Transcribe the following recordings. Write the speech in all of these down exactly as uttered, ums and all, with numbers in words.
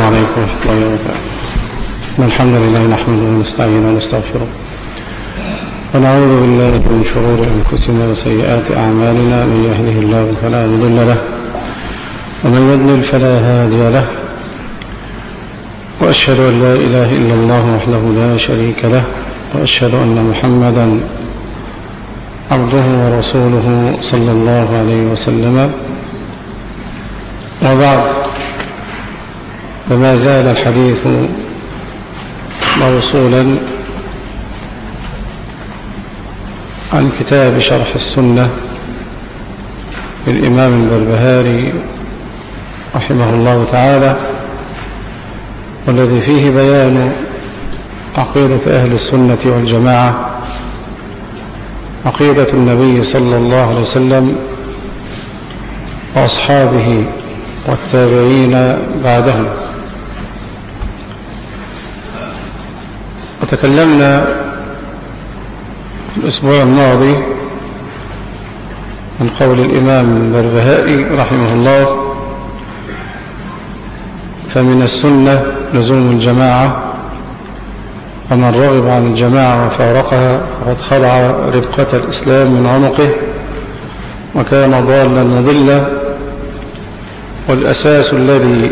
عليكم ورحمة الله وبركاته. الحمد لله نحمده ونستعينه ونستغفره ونعوذ بالله من شرور أنفسنا وسيئات أعمالنا، من يهده الله فلا مضل له ومن يضلل فلا هادي له، وأشهد أن لا إله إلا الله وحده لا شريك له، وأشهد أن محمدا عبده ورسوله صلى الله عليه وسلم. وبعد، فما زال الحديث موصولا عن كتاب شرح السنة للإمام البربهاري رحمه الله تعالى، والذي فيه بيان عقيدة أهل السنة والجماعة، عقيدة النبي صلى الله عليه وسلم وأصحابه والتابعين بعدهم. وتكلمنا في الأسبوع الماضي عن قول الإمام البربهاري رحمه الله: فمن السنة لزوم الجماعة، ومن رغب عن الجماعة وفارقها فقد خلع ربقة الإسلام من عنقه وكان ضالا مضلا. والأساس الذي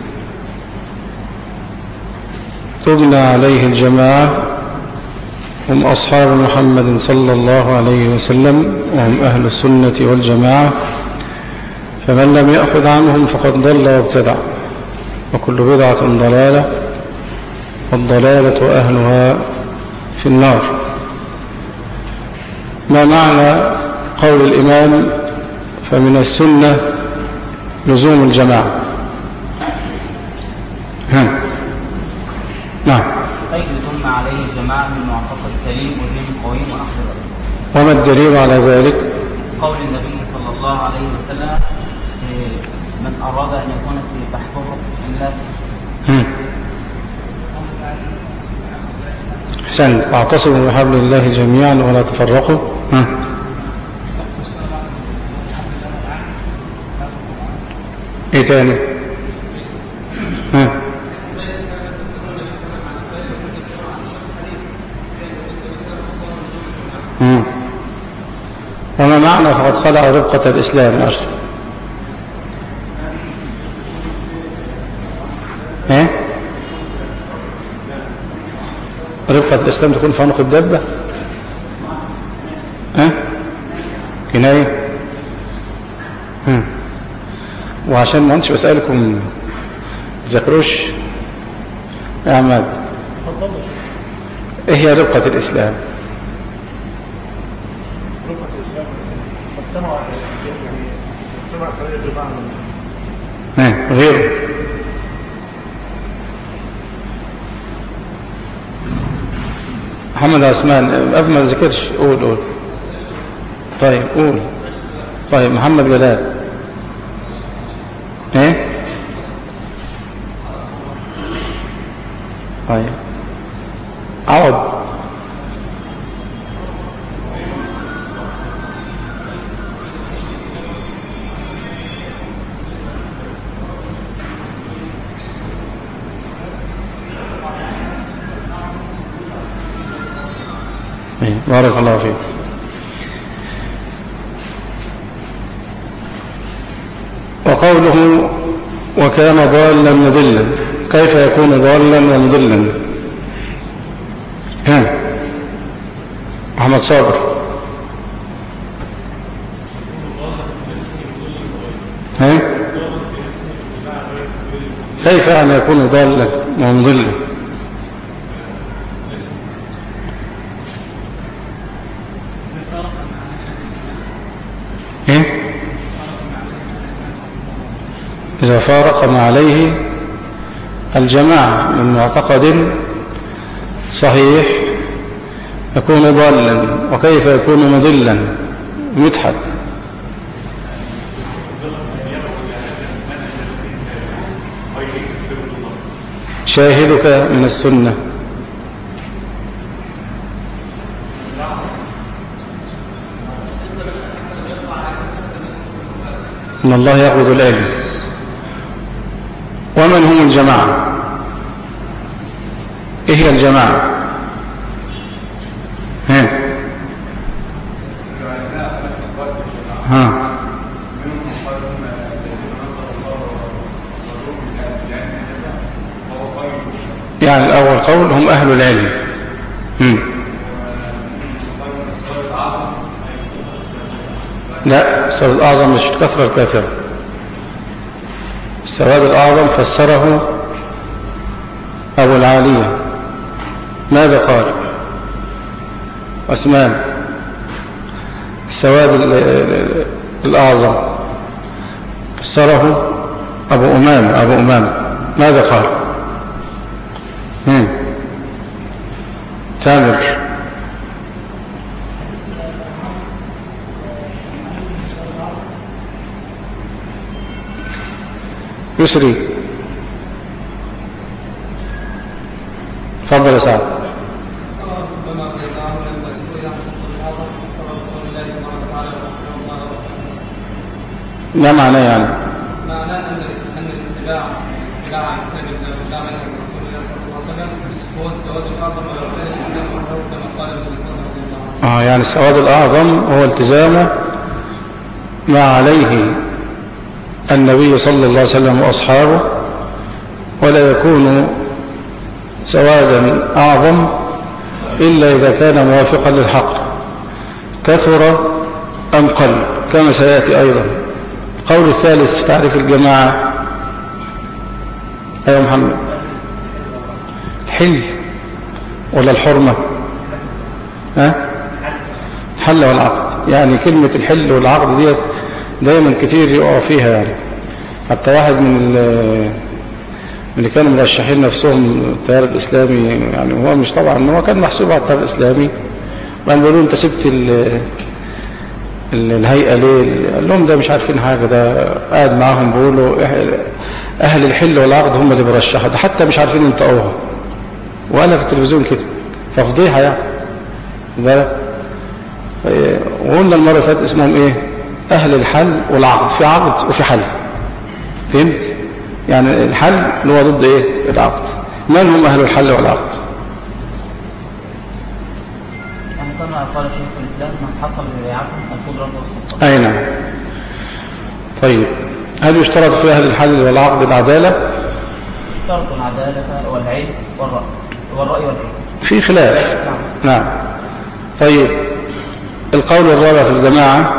تبنى عليه الجماعة هم أصحاب محمد صلى الله عليه وسلم، وهم أهل السنة والجماعة، فمن لم يأخذ عنهم فقد ضل وابتدع، وكل بدعة ضلالة، والضلالة أهلها في النار. ما معنى قول الإمام فمن السنة لزوم الجماعة؟ ها. نعم. طيب، ثم عليه الجماعة من معتقد سليم ودين قويم ونحو ذلك. وما الدليل على ذلك؟ قول النبي صلى الله عليه وسلم: من أراد أن يكون في تحته الناس. أحسنت. واعتصموا بحبل الله جميعا ولا تفرقوا. ها. ايه تاني؟ ها. مم. وما معنى فقد خلع ربقة الإسلام؟ أشرف. ايه؟ ربقة الإسلام تكون في عنق الدابة؟ ها؟ كناية؟ ها. وعشان ما انتش بسألكم تذكروش يا عماد، ايه هي ربقة الإسلام؟ ربقة الإسلام مجتمع يعني مجتمع خليل بمعنى ها غيره. محمد عثمان قبل ما ذكرش، قول قول. طيب قول. طيب محمد جلال. ايه؟ طيب عوض. بارك الله فيك. وقوله وكان ضالا مضلا، كيف يكون ضالا ومضلا؟ ها أحمد صابر. ها كيف أن يكون ضالا ومضلا؟ إذا فارق ما عليه الجماعة من معتقد صحيح يكون ضالا. وكيف يكون مضلا؟ مدحت. شاهدك من السنة. إن الله يقبض العلم ومن هم الجماعة؟ إيه هي الجماعة؟ ها ها يعني الأول قول هم أهل العلم. هم. لا، السواد الأعظم مش الكثرة الكثرة. السواد الأعظم فسره أبو العالية. ماذا قال؟ عثمان. السواد الأعظم فسره أبو أمامة. أبو أمامة ماذا قال؟ هم. تامر. يسري. تفضل يا سعد. ما معناه يعني؟ معناه ان ان الاتباع اتباع عن كتاب الله واتباع منهج رسول الله صلى الله عليه وسلم هو السواد الاعظم ولو كان الانسان وحده كما قال النبي صلى الله عليه وسلم. اه يعني السواد الاعظم هو التزامه ما عليه النبي صلى الله عليه وسلم واصحابه، ولا يكون سوادا اعظم الا اذا كان موافقا للحق، كثر ام قل، كما سياتي ايضا. القول الثالث في تعريف الجماعة. أيها محمد، الحل ولا الحرمة؟ ها؟ الحل والعقد. يعني كلمة الحل والعقد دي دايما كتير يقع فيها. يعني حتى واحد من اللي كانوا مرشحين نفسهم التيار الإسلامي، يعني هو مش طبعا هو كان محسوب على التيار الإسلامي، وقالوا له انت سبت الهيئة ليه؟ قال لهم ده مش عارفين حاجة، ده قاعد معاهم بيقولوا أهل الحل والعقد هم اللي برشحوا، ده حتى مش عارفين ينطقوها، وقالها في التلفزيون كده، ففضيحة يعني. بالك؟ وقلنا المرة اللي فاتت اسمهم ايه؟ أهل الحل والعقد. في عقد وفي حل. فهمت؟ يعني الحل اللي هو ضد ايه؟ العقد. من هم أهل الحل والعقد؟ كما قال شيخ الإسلام من حصل ببيعتهم القدرة والسلطة. أي نعم. طيب، هل يشترط في أهل الحل والعقد العدالة؟ يشترط العدالة والعلم والرأي والرأي والعلم. في خلاف. نعم. نعم. طيب، القول الرابع في الجماعة.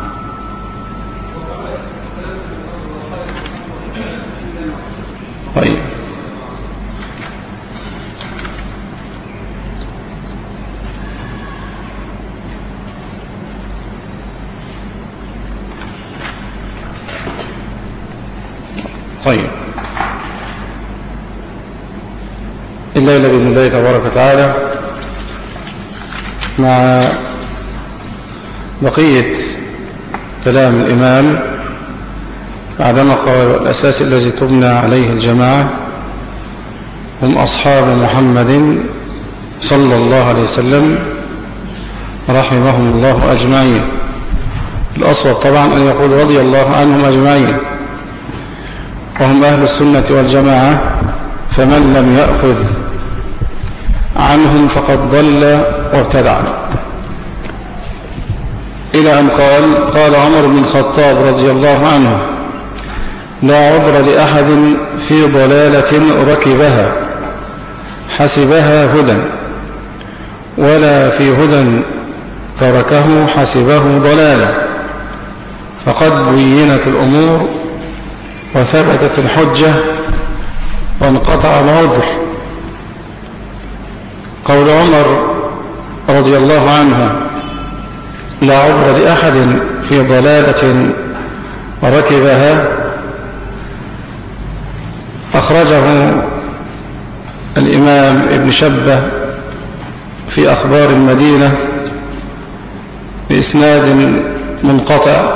طيب، طيب، الليلة بإذن الله تبارك وتعالى مع بقية كلام الإمام بعدما قال الأساس الذي تبنى عليه الجماعة هم أصحاب محمد صلى الله عليه وسلم رحمهم الله أجمعين. الأصوب طبعا أن يقول رضي الله عنهم أجمعين، وهم أهل السنة والجماعة، فمن لم يأخذ عنهم فقد ضل وابتدع. إلى أن قال قال عمر بن الخطاب رضي الله عنه: لا عذر لأحد في ضلالة ركبها حسبها هدى، ولا في هدى تركه حسبه ضلالا، فقد بينت الأمور وثبتت الحجة وانقطع العذر. قول عمر رضي الله عنه لا عذر لأحد في ضلالة ركبها أخرجه الإمام ابن شبة في أخبار المدينة بإسناد منقطع،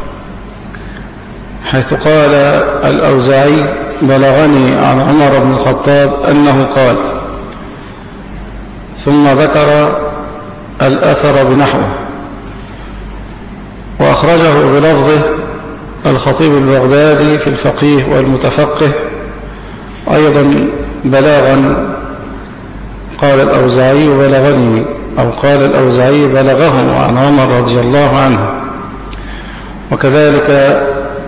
حيث قال الأوزاعي: بلغني عن عمر بن الخطاب أنه قال، ثم ذكر الأثر بنحوه. وأخرجه بلفظه الخطيب البغدادي في الفقيه والمتفقه أيضا بلاغا قال الأوزاعي بلغني، أو قال الأوزاعي بلغه عن عمر رضي الله عنه. وكذلك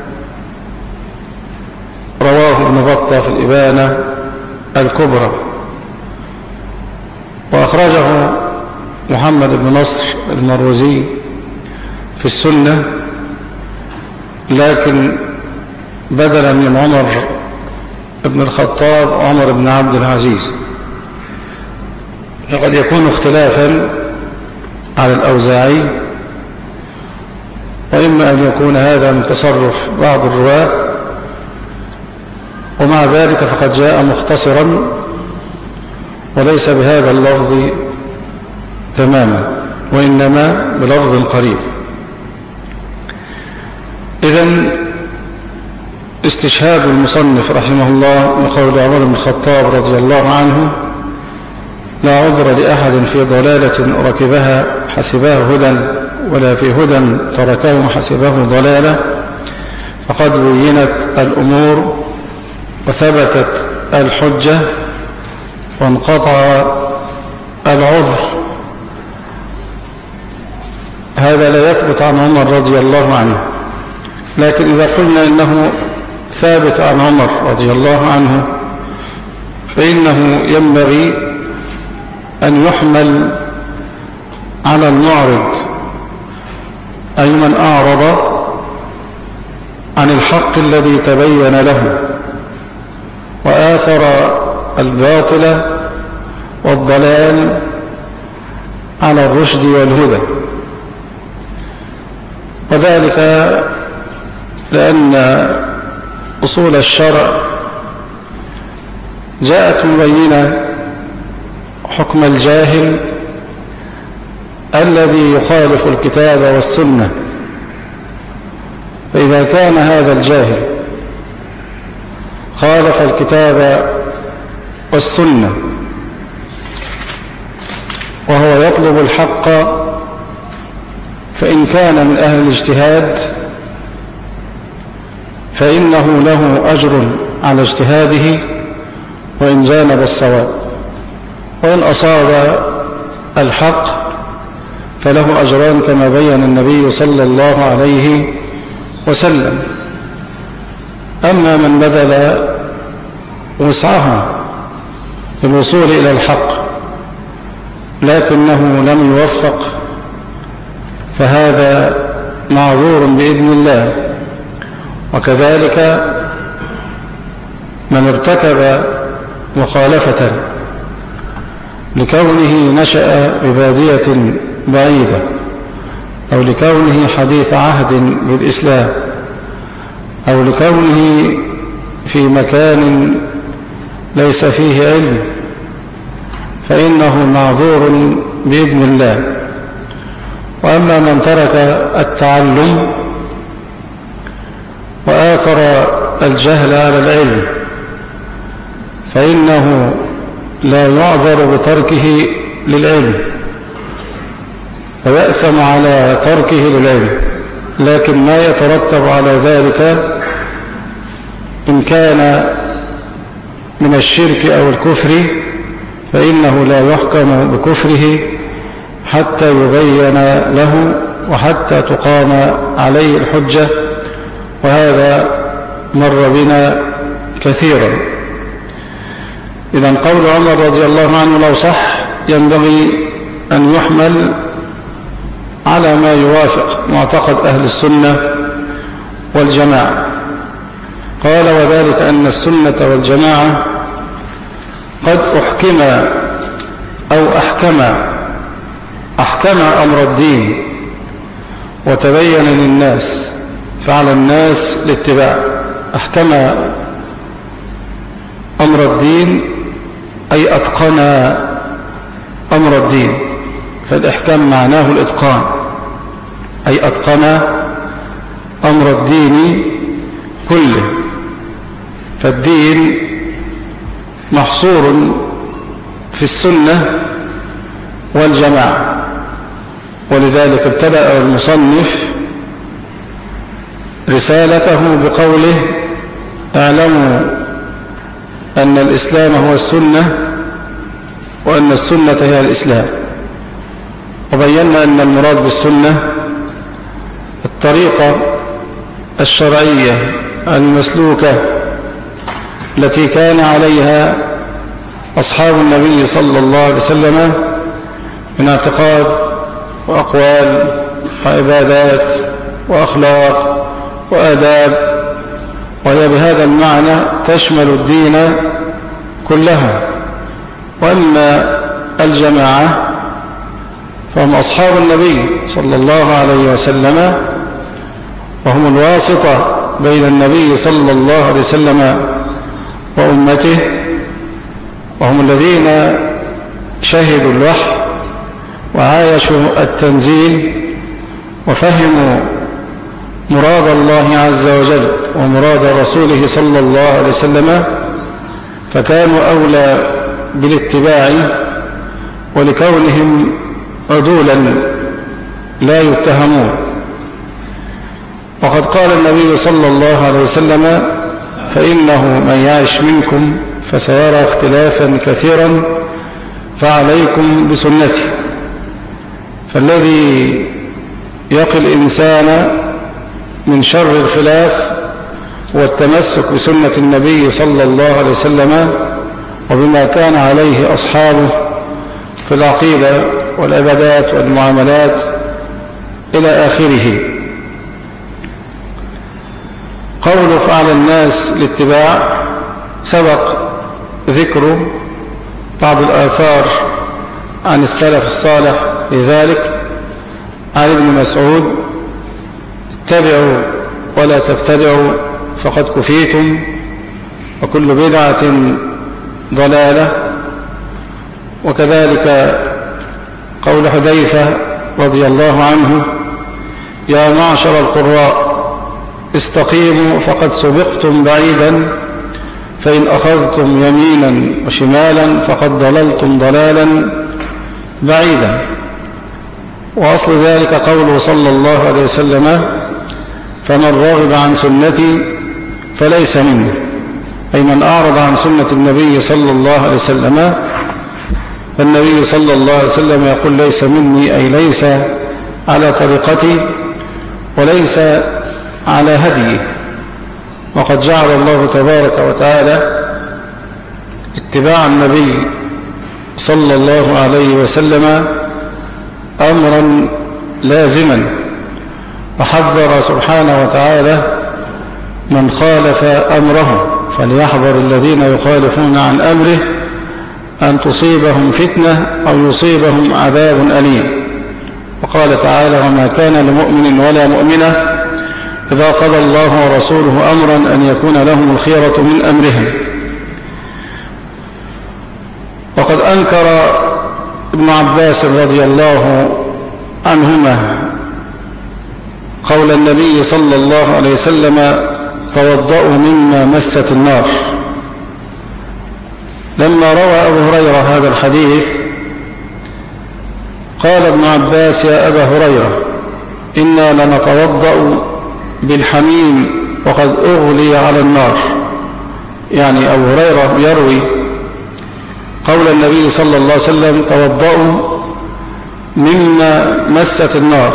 رواه ابن بطة في الإبانة الكبرى، وأخرجه محمد بن نصر المروزي في السنة، لكن بدلا من عمر بن الخطاب عمر بن عبد العزيز، فقد يكون اختلافا على الأوزاعي، وإما أن يكون هذا من تصرف بعض الرواة، ومع ذلك فقد جاء مختصرا وليس بهذا اللفظ تماما، وإنما بلفظ قريب. إذن استشهاد المصنف رحمه الله بقول عمر بن الخطاب رضي الله عنه: لا عذر لأحد في ضلالة ركبها حسباه هدى، ولا في هدى تركه حسبه ضلالة، فقد بينت الأمور وثبتت الحجة وانقطع العذر. هذا لا يثبت عن عمر رضي الله عنه، لكن إذا قلنا إنه ثابت عن عمر رضي الله عنه، فإنه ينبغي أن يحمل على المعرض، أي من أعرض عن الحق الذي تبين له وآثر الباطل والضلال على الرشد والهدى. وذلك لأن أصول الشرع جاءت مبينة حكم الجاهل الذي يخالف الكتاب والسنة. فإذا كان هذا الجاهل خالف الكتاب والسنة وهو يطلب الحق، فإن كان من أهل الاجتهاد فإنه له أجر على اجتهاده وإن جانب الصواب، وإن أصاب الحق فله أجران كما بين النبي صلى الله عليه وسلم. أما من بذل وسعه في الوصول إلى الحق لكنه لم يوفق فهذا معذور بإذن الله. وكذلك من ارتكب مخالفة لكونه نشأ ببادية بعيدة أو لكونه حديث عهد بالإسلام أو لكونه في مكان ليس فيه علم، فإنه معذور بإذن الله. وأما من ترك التعلم وآثر الجهل على العلم فإنه لا يعذر بتركه للعلم ويأثم على تركه للعلم، لكن ما يترتب على ذلك إن كان من الشرك أو الكفر فإنه لا يحكم بكفره حتى يبين له وحتى تقام عليه الحجة، وهذا مر بنا كثيرا. إذن قول عمر رضي الله عنه لو صح ينبغي أن يحمل على ما يوافق معتقد أهل السنة والجماعة. قال: وذلك أن السنة والجماعة قد أحكم أو أحكم أحكم أمر الدين وتبين للناس فعلى الناس الاتباع. أحكم أمر الدين أي أتقن أمر الدين، فالإحكام معناه الإتقان، أي أتقن أمر الدين كله. فالدين محصور في السنة والجماعة، ولذلك ابتدأ المصنف رسالته بقوله: اعلموا أن الإسلام هو السنة وأن السنة هي الإسلام، وبينا أن المراد بالسنة الطريقة الشرعية المسلوكة التي كان عليها أصحاب النبي صلى الله عليه وسلم من اعتقاد وأقوال وعبادات وأخلاق وآداب، وهي بهذا المعنى تشمل الدين كلها. وأما الجماعة فهم أصحاب النبي صلى الله عليه وسلم، وهم الواسطة بين النبي صلى الله عليه وسلم وأمته، وهم الذين شهدوا الوحي وعايشوا التنزيل وفهموا مراد الله عز وجل ومراد رسوله صلى الله عليه وسلم، فكانوا أولى بالاتباع ولكونهم عدولا لا يتهمون. وقد قال النبي صلى الله عليه وسلم: فإنه من يعش منكم فسيرى اختلافا كثيرا فعليكم بسنتي. فالذي يقي الإنسان من شر الخلاف والتمسك بسنة النبي صلى الله عليه وسلم وبما كان عليه أصحابه في العقيدة والعبادات والمعاملات إلى آخره. قول فعل الناس الاتباع سبق ذكر بعض الآثار عن السلف الصالح في ذلك، عن ابن مسعود: اتبعوا ولا تبتدعوا فقد كفيتم، وكل بدعة ضلالة. وكذلك قول حذيفة رضي الله عنه: يا معشر القراء استقيموا فقد سبقتم بعيدا، فإن أخذتم يمينا وشمالا فقد ضللتم ضلالا بعيدا. وأصل ذلك قوله صلى الله عليه وسلم: فمن رغب عن سنتي فليس مني، أي من أعرض عن سنة النبي صلى الله عليه وسلم. فالنبي صلى الله عليه وسلم يقول: ليس مني، أي ليس على طريقتي وليس على هديه. وقد جعل الله تبارك وتعالى اتباع النبي صلى الله عليه وسلم أمرا لازما، وحذر سبحانه وتعالى من خالف أمره: فليحذر الذين يخالفون عن أمره أن تصيبهم فتنة أو يصيبهم عذاب أليم. وقال تعالى: وما كان لمؤمن ولا مؤمنة إذا قضى الله ورسوله أمرا أن يكون لهم الخيرة من أمرهم. وقد أنكر ابن عباس رضي الله عنهما قول النبي صلى الله عليه وسلم: توضؤوا مما مست النار. لما روى أبو هريرة هذا الحديث قال ابن عباس: يا أبا هريرة، إنا لنتوضأ بالحميم وقد أغلي على النار. يعني أبو هريرة يروي قول النبي صلى الله عليه وسلم: توضأوا مما مست النار.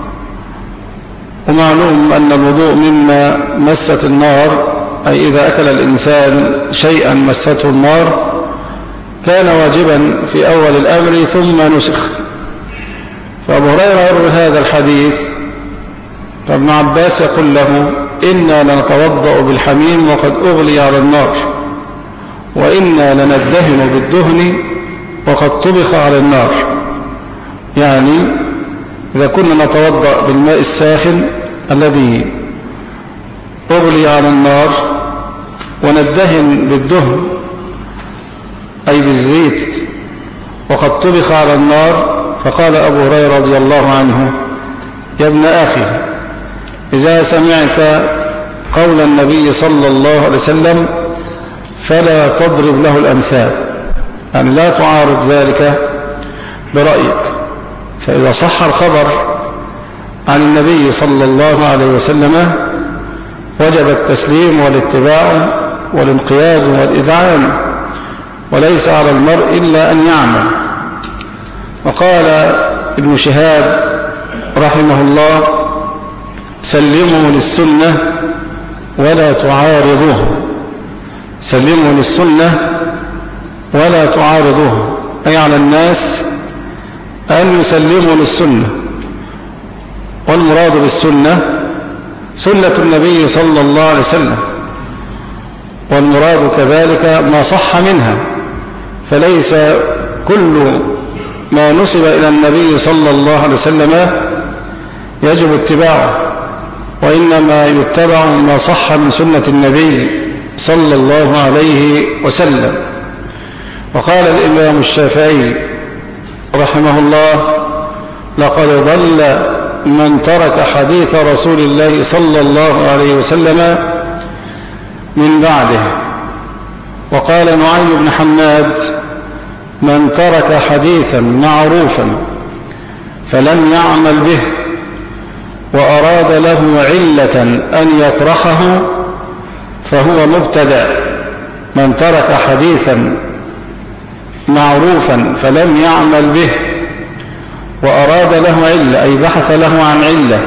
ومعلوم أن الوضوء مما مست النار أي إذا أكل الإنسان شيئا مسته النار كان واجبا في أول الأمر ثم نسخ. فأبو هريرة يروي هذا الحديث، فابن عباس يقول له: إنا لنتوضأ بالحميم وقد أغلي على النار، وإنا لندهن بالدهن وقد طبخ على النار. يعني إذا كنا نتوضأ بالماء الساخن الذي أغلي على النار وندهن بالدهن أي بالزيت وقد طبخ على النار، فقال أبو هريرة رضي الله عنه: يا ابن أخي، إذا سمعت قول النبي صلى الله عليه وسلم فلا تضرب له الأمثال، يعني لا تعارض ذلك برأيك. فإذا صح الخبر عن النبي صلى الله عليه وسلم وجب التسليم والاتباع والانقياد والإذعان، وليس على المرء إلا أن يعمل. وقال ابن شهاب رحمه الله: سلموا للسنة ولا تعارضوها. سلموا للسنة ولا تعارضوها، أي على الناس أن يسلموا للسنة. والمراد بالسنة سنة النبي صلى الله عليه وسلم، والمراد كذلك ما صح منها، فليس كل ما نسب إلى النبي صلى الله عليه وسلم يجب اتباعه، وإنما يتبع ما صح من سنة النبي صلى الله عليه وسلم. وقال الإمام الشافعي رحمه الله: لقد ضل من ترك حديث رسول الله صلى الله عليه وسلم من بعده. وقال نعيم بن حماد: من ترك حديثا معروفا فلم يعمل به وأراد له علة أن يطرحه فهو مبتدع. من ترك حديثا معروفا فلم يعمل به وأراد له علة، أي بحث له عن علة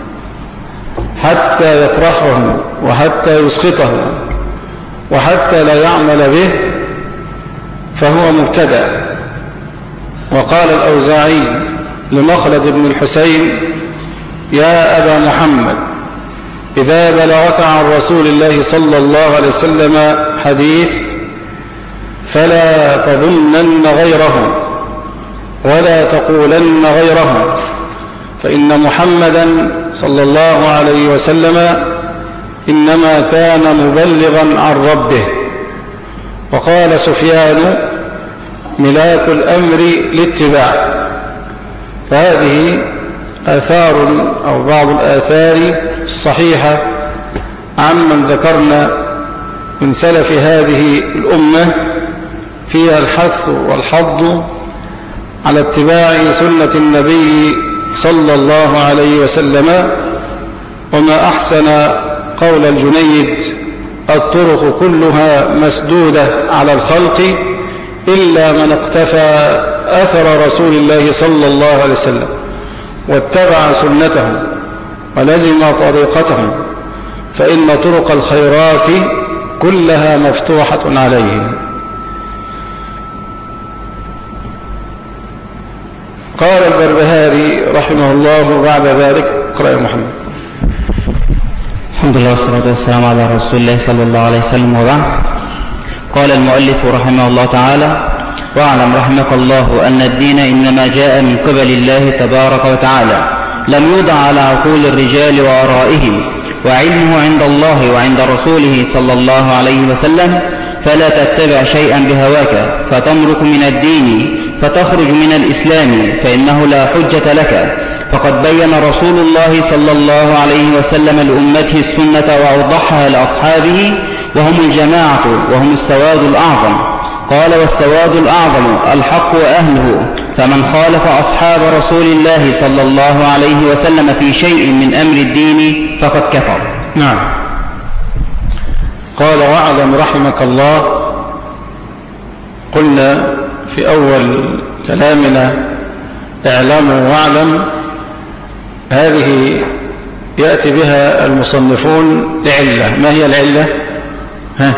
حتى يطرحه وحتى يسقطه وحتى لا يعمل به، فهو مبتدع. وقال الأوزاعي لمخلد بن الحسين: يا أبا محمد، إذا بلغك عن رسول الله صلى الله عليه وسلم حديث فلا تظنن غيره ولا تقولن غيره، فإن محمدا صلى الله عليه وسلم إنما كان مبلغا عن ربه. وقال سفيان: ملاك الأمر الاتباع. فهذه آثار أو بعض الآثار الصحيحة عمن ذكرنا من سلف هذه الأمة فيها الحث والحض على اتباع سنة النبي صلى الله عليه وسلم. وما أحسن قول الجنيد: الطرق كلها مسدودة على الخلق إلا من اقتفى أثر رسول الله صلى الله عليه وسلم واتبع سنته ولزم طريقته، فإن طرق الخيرات كلها مفتوحة عليهم. قال البربهاري رحمه الله بعد ذلك: اقرأ يا محمد. الحمد لله والصلاة والسلام على رسول الله صلى الله عليه وسلم، وبعد. قال المؤلف رحمه الله تعالى: واعلم رحمك الله أن الدين إنما جاء من قبل الله تبارك وتعالى، لم يوضع على عقول الرجال وآرائهم، وعلمه عند الله وعند رسوله صلى الله عليه وسلم، فلا تتبع شيئا بهواك فتمرق من الدين فتخرج من الإسلام، فإنه لا حجة لك. فقد بين رسول الله صلى الله عليه وسلم لأمته السنة وأوضحها لأصحابه، وهم الجماعة وهم السواد الأعظم. قال: والسواد الأعظم الحق وأهله، فمن خالف أصحاب رسول الله صلى الله عليه وسلم في شيء من أمر الدين فقد كفر. نعم. قال: واعلم رحمك الله. قلنا في أول كلامنا: اعلموا واعلم. هذه يأتي بها المصنفون لعلة. ما هي العلة؟ ها؟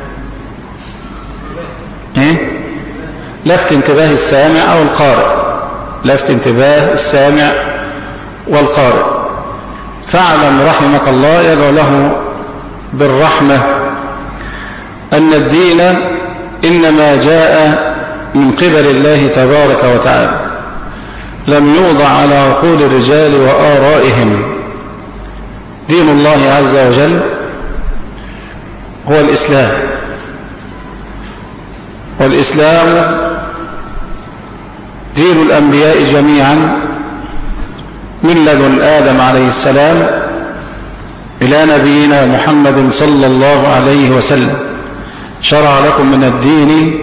إيه؟ لفت انتباه السامع أو القارئ. لفت انتباه السامع والقارئ. فاعلم رحمك الله يدعو له بالرحمة أن الدين إنما جاء من قبل الله تبارك وتعالى، لم يوضع على عقول الرجال وآرائهم. دين الله عز وجل هو الإسلام، والإسلام دين الأنبياء جميعا من لدن آدم عليه السلام إلى نبينا محمد صلى الله عليه وسلم. شرع لكم من الدين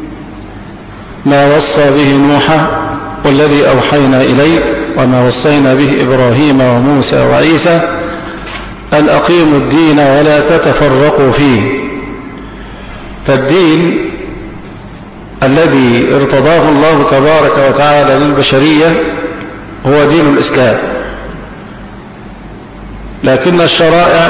ما وصى به نوحا والذي أوحينا إليك وما وصينا به إبراهيم وموسى وعيسى أن أقيموا الدين ولا تتفرقوا فيه. فالدين الذي ارتضاه الله تبارك وتعالى للبشرية هو دين الإسلام، لكن الشرائع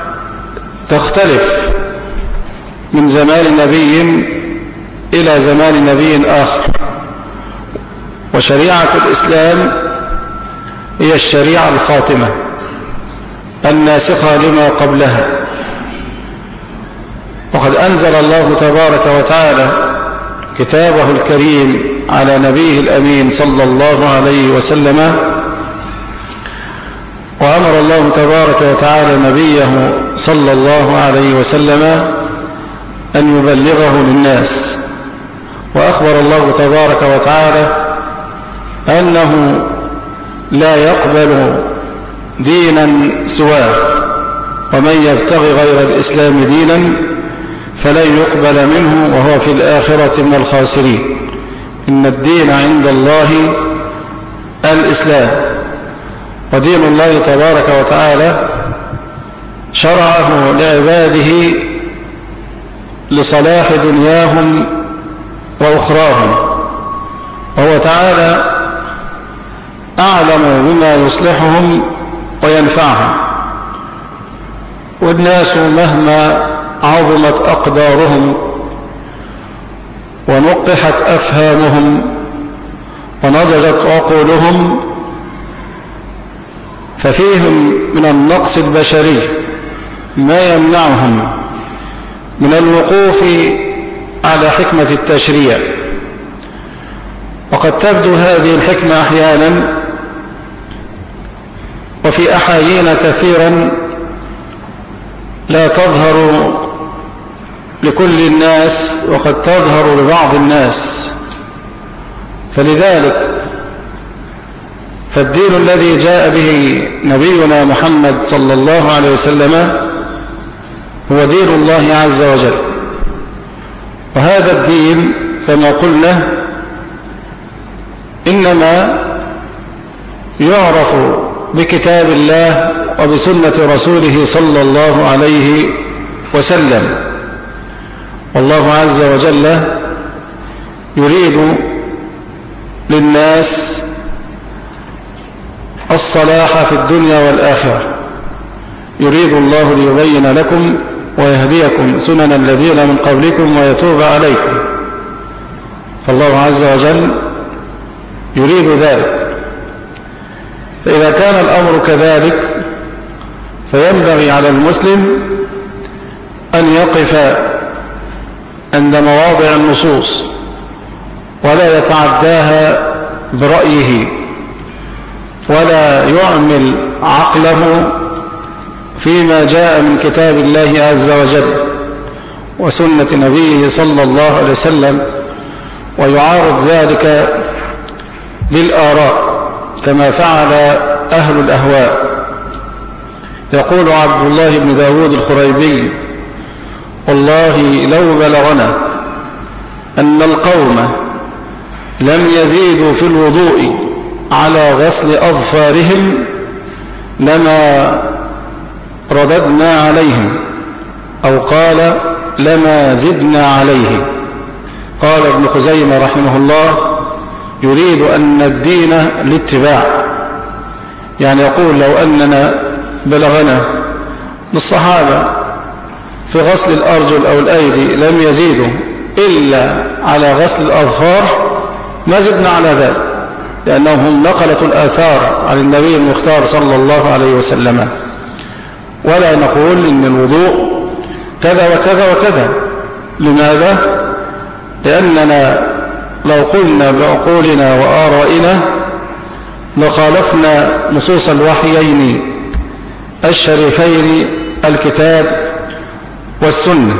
تختلف من زمان نبي إلى زمان نبي آخر، وشريعة الإسلام هي الشريعة الخاتمة الناسخة لما قبلها. وقد أنزل الله تبارك وتعالى كتابه الكريم على نبيه الأمين صلى الله عليه وسلم، وأمر الله تبارك وتعالى نبيه صلى الله عليه وسلم أن يبلغه للناس. وأخبر الله تبارك وتعالى أنه لا يقبل دينا سواه، ومن يبتغي غير الإسلام دينا فلن يقبل منه وهو في الآخرة من الخاسرين. إن الدين عند الله الإسلام، ودين الله تبارك وتعالى شرعه لعباده لصلاح دنياهم وأخراهم، وهو تعالى أعلم بما يصلحهم وينفعهم. والناس مهما عظمت أقدارهم ونقحت أفهامهم ونضجت عقولهم، ففيهم من النقص البشري ما يمنعهم من الوقوف على حكمة التشريع. وقد تبدو هذه الحكمة أحيانا وفي أحايين كثيرا لا تظهر لكل الناس، وقد تظهر لبعض الناس. فلذلك فالدين الذي جاء به نبينا محمد صلى الله عليه وسلم هو دين الله عز وجل. وهذا الدين كما قلنا إنما يعرف بكتاب الله وبسنة رسوله صلى الله عليه وسلم. والله عز وجل يريد للناس الصلاح في الدنيا والآخرة. يريد الله ليبين لكم ويهديكم سنن الذين من قبلكم ويتوب عليكم. فالله عز وجل يريد ذلك. فإذا كان الأمر كذلك فينبغي على المسلم أن يقف عند مواضع النصوص ولا يتعداها برأيه، ولا يعمل عقله فيما جاء من كتاب الله عز وجل وسنة نبيه صلى الله عليه وسلم، ويعارض ذلك بالآراء كما فعل أهل الأهواء. يقول عبد الله بن داود الخريبي: والله لو بلغنا أن القوم لم يزيدوا في الوضوء على غسل أظفارهم لما رددنا عليهم، أو قال لما زدنا عليه. قال ابن خزيمة رحمه الله: يريد أن الدين الاتباع، يعني يقول لو أننا بلغنا بالصحابة في غسل الأرجل أو الأيدي لم يزيدوا إلا على غسل الأظفار ما زدنا على ذلك، لأنهم نقلت الآثار عن النبي المختار صلى الله عليه وسلم. ولا نقول إن الوضوء كذا وكذا وكذا. لماذا؟ لأننا لو قلنا بعقولنا وآرائنا لخالفنا نصوص الوحيين الشريفين الكتاب والسنة.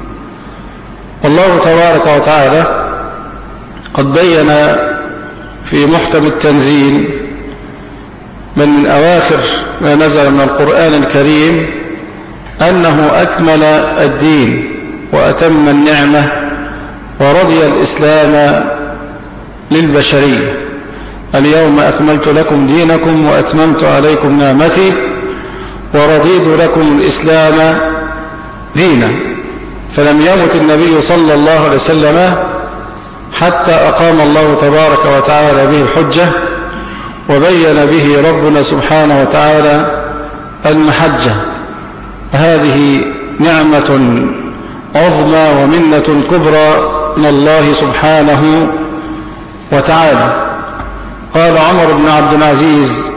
والله تبارك وتعالى قد بين في محكم التنزيل من أواخر ما نزل من القرآن الكريم أنه أكمل الدين وأتم النعمة ورضي الإسلام للبشرية. اليوم أكملت لكم دينكم وأتممت عليكم نعمتي ورضيت لكم الإسلام دينا. فلم يمت النبي صلى الله عليه وسلم حتى أقام الله تبارك وتعالى به الحجة وبين به ربنا سبحانه وتعالى المحجة. هذه نعمة عظمى ومنة كبرى من الله سبحانه وتعالى. قال عمر بن عبد العزيز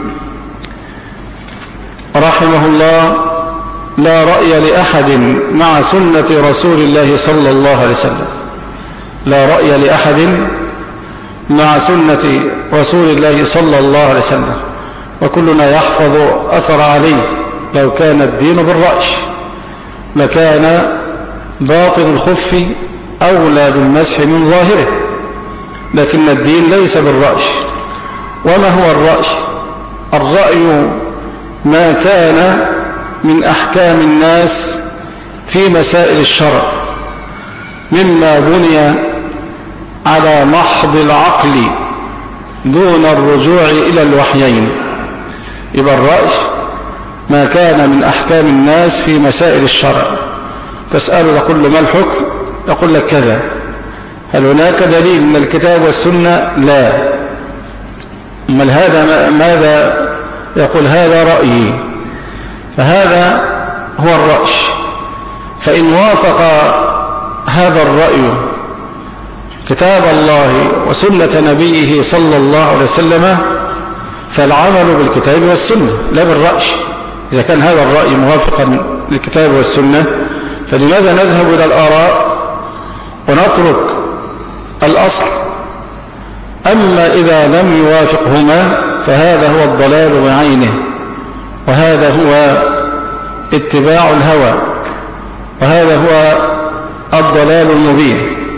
رحمه الله: لا رأي لأحد مع سنة رسول الله صلى الله عليه وسلم. لا رأي لأحد مع سنة رسول الله صلى الله عليه وسلم، وكلنا يحفظ أثر علي. لو كان الدين بالرأي لكان باطن الخف أولى بالمسح من ظاهره، لكن الدين ليس بالرأي. وما هو الرأي؟ الرأي ما كان من أحكام الناس في مسائل الشرع مما بني على محض العقل دون الرجوع إلى الوحيين. يبقى الرأي ما كان من أحكام الناس في مسائل الشرع. تسأله تقول له ما الحكم؟ يقول لك كذا. هل هناك دليل من الكتاب والسنة؟ لا. أما هذا ماذا يقول؟ هذا رأيي. فهذا هو الرأي. فإن وافق هذا الرأي كتاب الله وسنة نبيه صلى الله عليه وسلم فالعمل بالكتاب والسنة لا بالرأي. إذا كان هذا الرأي موافقا للكتاب والسنة فلماذا نذهب إلى الآراء ونترك الأصل؟ أما إذا لم يوافقهما فهذا هو الضلال بعينه، وهذا هو اتباع الهوى، وهذا هو الضلال المبين.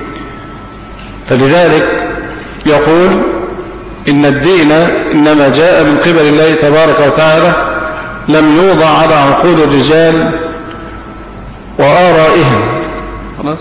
فلذلك يقول إن الدين إنما جاء من قبل الله تبارك وتعالى، لم يوضع على عقول الرجال وآرائهم. خلاص.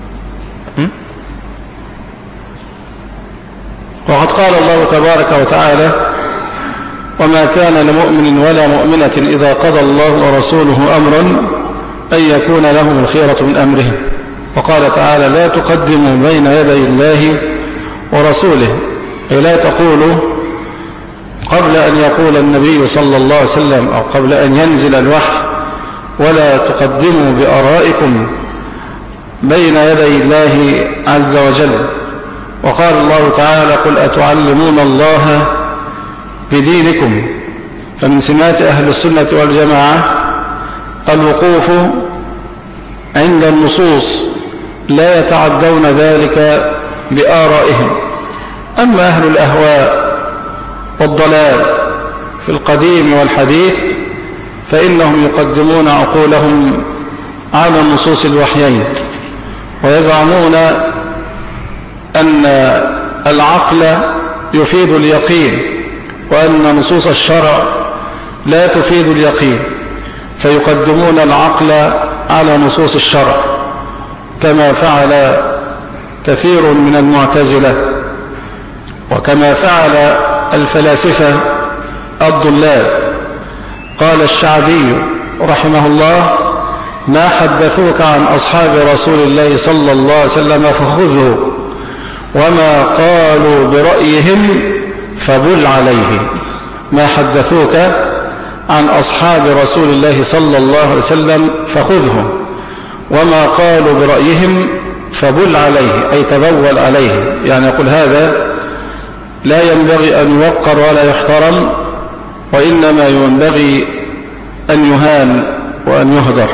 وقد قال الله تبارك وتعالى: وما كان لمؤمن ولا مؤمنة إذا قضى الله ورسوله أمرا أن يكون لهم الخيرة من أمرهم. وقال تعالى: لا تقدموا بين يدي الله ورسوله، أي لا تقولوا قبل أن يقول النبي صلى الله عليه وسلم أو قبل أن ينزل الوحي، ولا تقدموا بآرائكم بين يدي الله عز وجل. وقال الله تعالى: قل أتعلمون الله بدينكم. فمن سمات أهل السنة والجماعة الوقوف عند النصوص، لا يتعدون ذلك بآرائهم. أما أهل الأهواء والضلال في القديم والحديث فإنهم يقدمون عقولهم على نصوص الوحيين، ويزعمون أن العقل يفيد اليقين، وأن نصوص الشرع لا تفيد اليقين، فيقدمون العقل على نصوص الشرع، كما فعل كثير من المعتزلة، وكما فعل الفلاسفة الضلال. قال الشعبي رحمه الله: ما حدثوك عن أصحاب رسول الله صلى الله عليه وسلم فخذه، وما قالوا برأيهم فبل عليه. ما حدثوك عن أصحاب رسول الله صلى الله عليه وسلم فخذهم، وما قالوا برأيهم فبل عليه، أي تبول عليه. يعني يقول هذا لا ينبغي أن يوقر ولا يحترم، وإنما ينبغي أن يهان وأن يهدر.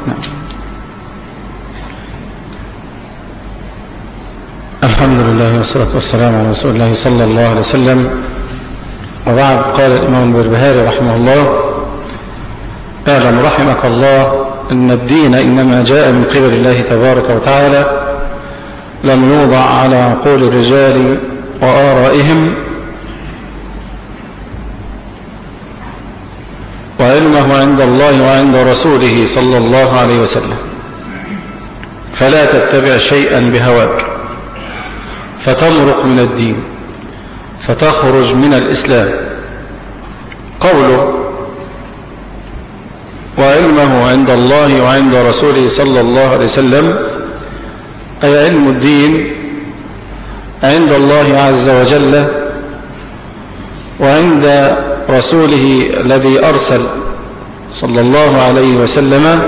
الحمد لله والصلاة والسلام على رسول الله صلى الله عليه وسلم. وبعد، قال الإمام البربهاري رحمه الله: اعلم رحمك الله أن الدين إنما جاء من قبل الله تبارك وتعالى، لم يوضع على عقول الرجال وآرائهم، وعلمه عند الله وعند رسوله صلى الله عليه وسلم. فلا تتبع شيئا بهواك فتمرق من الدين فتخرج من الإسلام. قوله وعلمه عند الله وعند رسوله صلى الله عليه وسلم أي علم الدين عند الله عز وجل وعند رسوله الذي أرسل صلى الله عليه وسلم،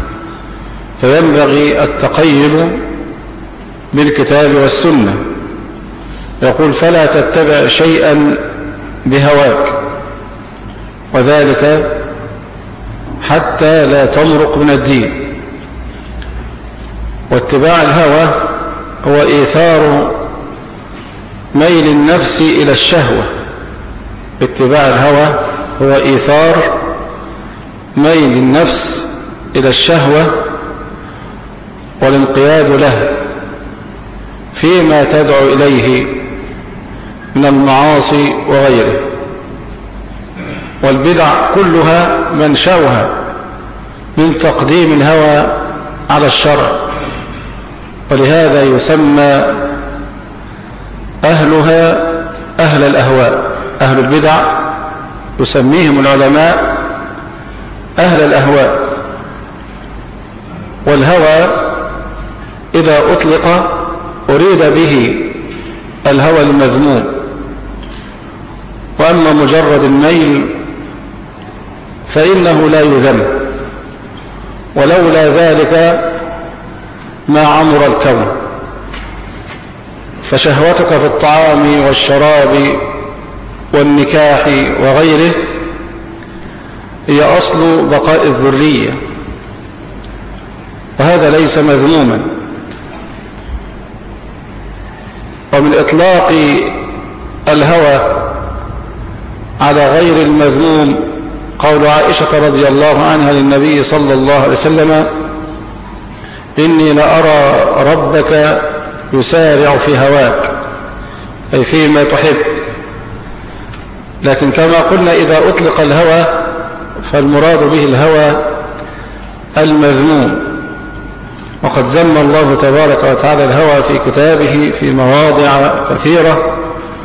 فينبغي التقيد بالكتاب والسنة. يقول فلا تتبع شيئا بهواك، وذلك حتى لا تمرق من الدين. واتباع الهوى هو إيثار ميل النفس إلى الشهوة. اتباع الهوى هو إيثار ميل النفس إلى الشهوة والانقياد له فيما تدعو إليه من المعاصي وغيره. والبدع كلها منشأها من تقديم الهوى على الشرع، ولهذا يسمى أهلها أهل الأهواء. أهل البدع يسميهم العلماء أهل الأهواء. والهوى إذا أطلق أريد به الهوى المذموم، وأما مجرد الميل فإنه لا يذم، ولولا ذلك ما عمر الكون. فشهوتك في الطعام والشراب والنكاح وغيره هي أصل بقاء الذرية، وهذا ليس مذموما. ومن إطلاق الهوى على غير المذموم قول عائشة رضي الله عنها للنبي صلى الله عليه وسلم: إني لأرى ربك يسارع في هواك، أي فيما تحب. لكن كما قلنا إذا أطلق الهوى فالمراد به الهوى المذموم، وقد ذم الله تبارك وتعالى الهوى في كتابه في مواضع كثيرة،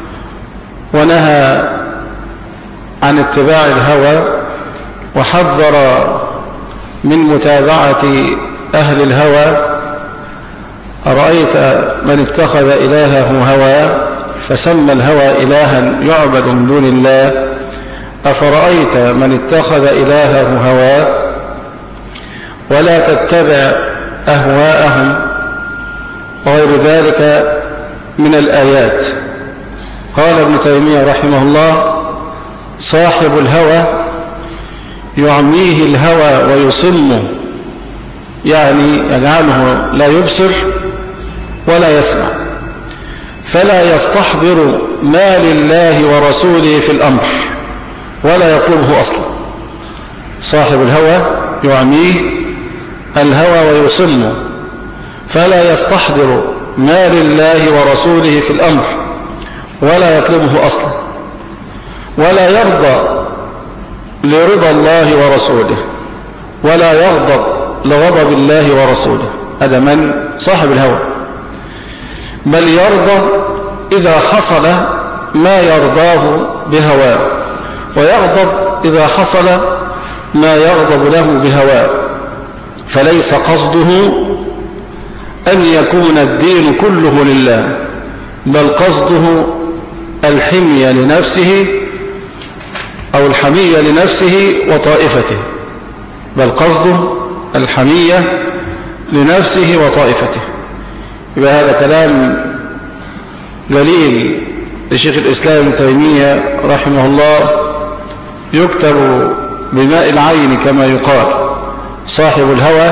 ونهى عن اتباع الهوى، وحذر من متابعة أهل الهوى. أرأيت من اتخذ إلهه هوى فسمى الهوى إلها يعبد من دون الله، أفرأيت من اتخذ إلهه هوى. ولا تتبع أهواءهم وغير ذلك من الآيات. قال ابن تيمية رحمه الله: صاحب الهوى يعميه الهوى ويصمه، يعني يجعله لا يبصر ولا يسمع، فلا يستحضر ما لله ورسوله في الأمر ولا يطلبه أصلا. صاحب الهوى يعميه الهوى ويصمه، فلا يستحضر ما لله ورسوله في الأمر ولا يطلبه أصلا، ولا يرضى لرضا الله ورسوله ولا يغضب لغضب الله ورسوله. هذا من صاحب الهوى. بل يرضى إذا حصل ما يرضاه بهواه، ويغضب إذا حصل ما يغضب له بهواه. فليس قصده أن يكون الدين كله لله، بل قصده الحمية لنفسه أو الحمية لنفسه وطائفته، بل قصده الحمية لنفسه وطائفته. يبقى هذا كلام جليل لشيخ الإسلام ابن تيمية رحمه الله، يكتب بماء العين كما يقال. صاحب الهوى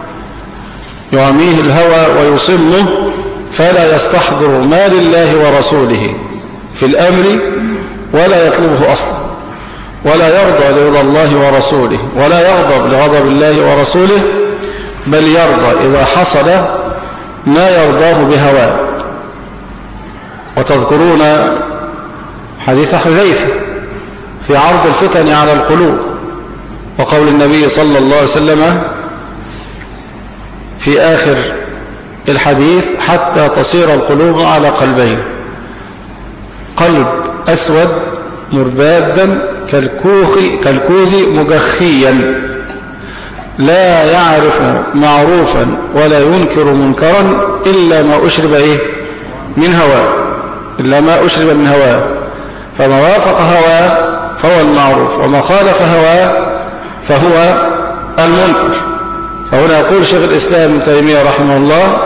يعميه الهوى ويصمه، فلا يستحضر ما لله ورسوله في الأمر ولا يطلبه أصلا، ولا يرضى لرضا الله ورسوله ولا يغضب لغضب الله ورسوله، بل يرضى إذا حصل ما يرضاه بهواه. وتذكرون حديث حذيفة في عرض الفتن على القلوب، وقول النبي صلى الله عليه وسلم في آخر الحديث: حتى تصير القلوب على قلبين، قلب أسود مربادا كالكوخ كالكوز مجخيا لا يعرف معروفا ولا ينكر منكرا إلا ما أشرب إيه من هواه، إلا ما أشرب من هواه. فما وافق هواه فهو المعروف، وما خالف هواه فهو المنكر. فهنا يقول شيخ الإسلام ابن تيمية رحمه الله: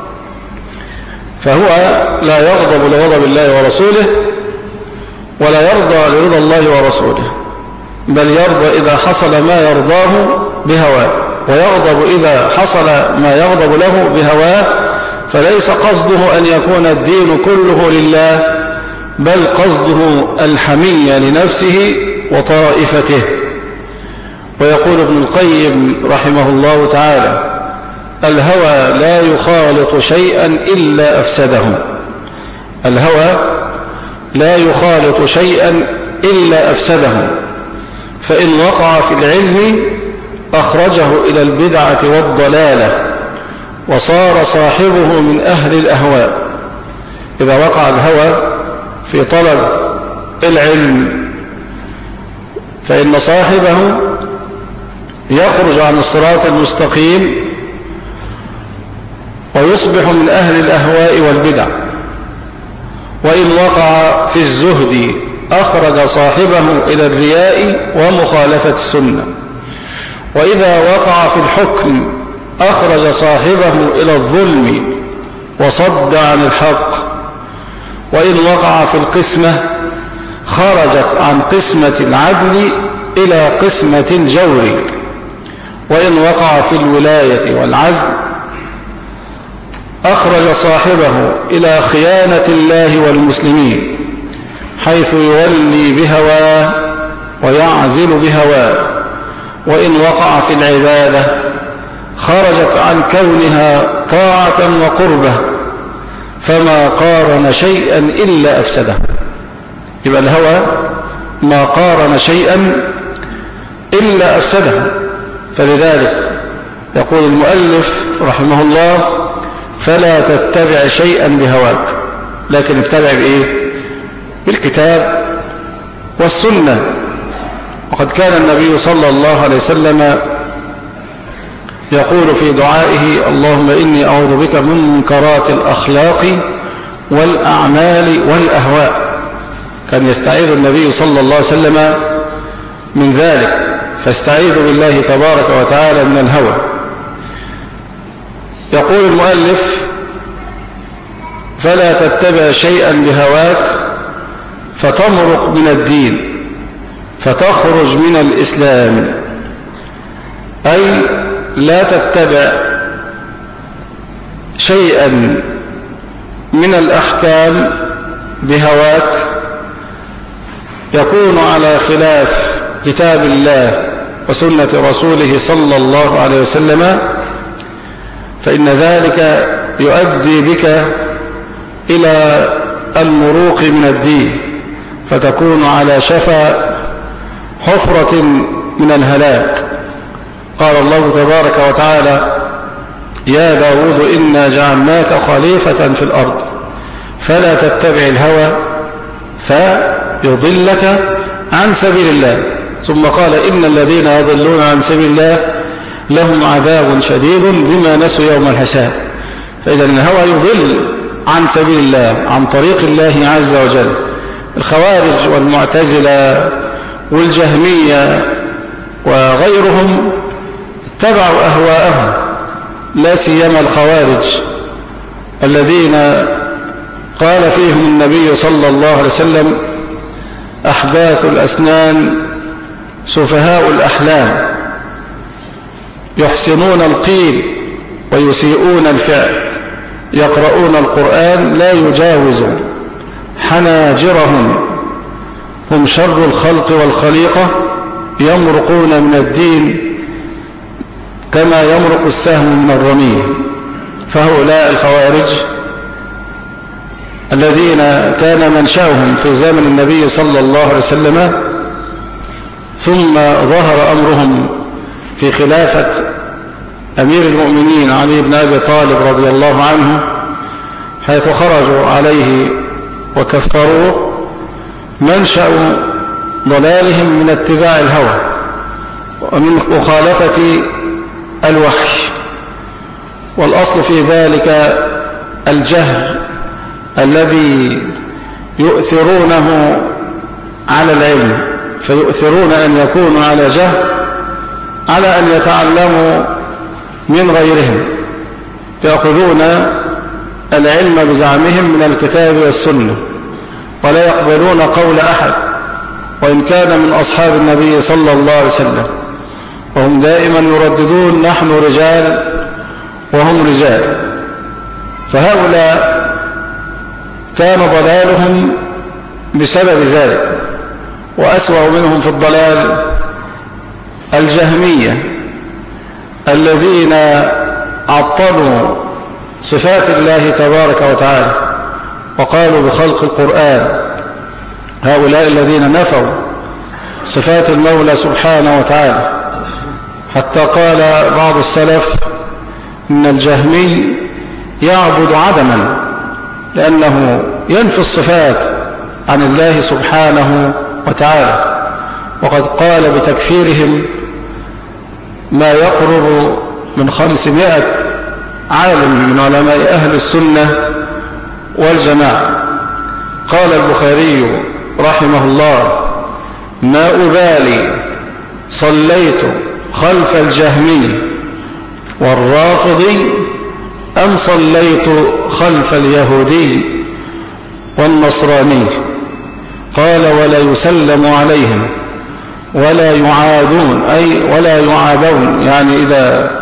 فهو لا يغضب لغضب الله ورسوله ولا يرضى لرضا الله ورسوله، بل يرضى إذا حصل ما يرضاه بهواه، ويغضب إذا حصل ما يغضب له بهواه. فليس قصده أن يكون الدين كله لله، بل قصده الحمية لنفسه وطائفته. ويقول ابن القيم رحمه الله تعالى: الهوى لا يخالط شيئا إلا أفسده. الهوى لا يخالط شيئا إلا أفسده، فإن وقع في العلم أخرجه إلى البدعة والضلالة وصار صاحبه من أهل الأهواء. إذا وقع الهوى في طلب العلم فإن صاحبه يخرج عن الصراط المستقيم ويصبح من أهل الأهواء والبدع. وإن وقع في الزهد أخرج صاحبه إلى الرياء ومخالفة السنة. وإذا وقع في الحكم أخرج صاحبه إلى الظلم وصد عن الحق. وإن وقع في القسمة خرجت عن قسمة العدل إلى قسمة الجور. وإن وقع في الولاية والعزل أخرج صاحبه إلى خيانة الله والمسلمين، حيث يولي بهواه ويعزل بهواه. وإن وقع في العبادة خرجت عن كونها طاعة وقربة، فما قارن شيئا إلا أفسده. يبقى الهوى ما قارن شيئا إلا أفسده. فلذلك يقول المؤلف رحمه الله: فلا تتبع شيئا بهواك، لكن اتبع بإيه؟ بالكتاب والسنة. وقد كان النبي صلى الله عليه وسلم يقول في دعائه: اللهم إني أعوذ بك من منكرات الأخلاق والأعمال والأهواء. كان يستعيذ النبي صلى الله عليه وسلم من ذلك، فاستعيذ بالله تبارك وتعالى من الهوى. يقول المؤلف: فلا تتبع شيئا بهواك فتمرق من الدين فتخرج من الإسلام، أي لا تتبع شيئا من الأحكام بهواك يكون على خلاف كتاب الله وسنة رسوله صلى الله عليه وسلم، فإن ذلك يؤدي بك إلى المروق من الدين، فتكون على شفا حفرة من الهلاك. قال الله تبارك وتعالى: يا داود إنا جعلناك خليفة في الأرض فلا تتبع الهوى فيضلك عن سبيل الله. ثم قال: إن الذين يضلون عن سبيل الله لهم عذاب شديد بما نسوا يوم الحساب. فإذا الهوى يضل عن سبيل الله، عن طريق الله عز وجل. الخوارج والمعتزلة والجهمية وغيرهم اتبعوا أهواءهم، لا سيما الخوارج الذين قال فيهم النبي صلى الله عليه وسلم: أحداث الأسنان سفهاء الأحلام، يحسنون القيل ويسيئون الفعل، يقرؤون القرآن لا يجاوز حناجرهم، هم شر الخلق والخليقة، يمرقون من الدين كما يمرق السهم من الرمي. فهؤلاء الخوارج الذين كان منشأهم في زمن النبي صلى الله عليه وسلم، ثم ظهر أمرهم في خلافة أمير المؤمنين علي بن أبي طالب رضي الله عنه، حيث خرجوا عليه وكفروه، منشأ ضلالهم من اتباع الهوى ومن مخالفة الوحي. والأصل في ذلك الجهل الذي يؤثرونه على العلم، فيؤثرون أن يكونوا على جهل على أن يتعلموا من غيرهم، يأخذون العلم بزعمهم من الكتاب والسنة، ولا يقبلون قول أحد وإن كان من أصحاب النبي صلى الله عليه وسلم، وهم دائما يرددون نحن رجال وهم رجال. فهؤلاء كان ضلالهم بسبب ذلك. وأسوأ منهم في الضلال الجهمية الذين عطلوا صفات الله تبارك وتعالى وقالوا بخلق القرآن. هؤلاء الذين نفوا صفات المولى سبحانه وتعالى، حتى قال بعض السلف إن الجهمي يعبد عدما، لأنه ينفي الصفات عن الله سبحانه وتعالى. وقد قال بتكفيرهم ما يقرب من خمسمائة عالم من علماء أهل السنة والجماعة. قال البخاري رحمه الله: ما أبالي صليت خلف الجهمي والرافضي أم صليت خلف اليهودي والنصراني. قال: ولا يسلم عليهم ولا يعادون، أي ولا يعادون، يعني إذا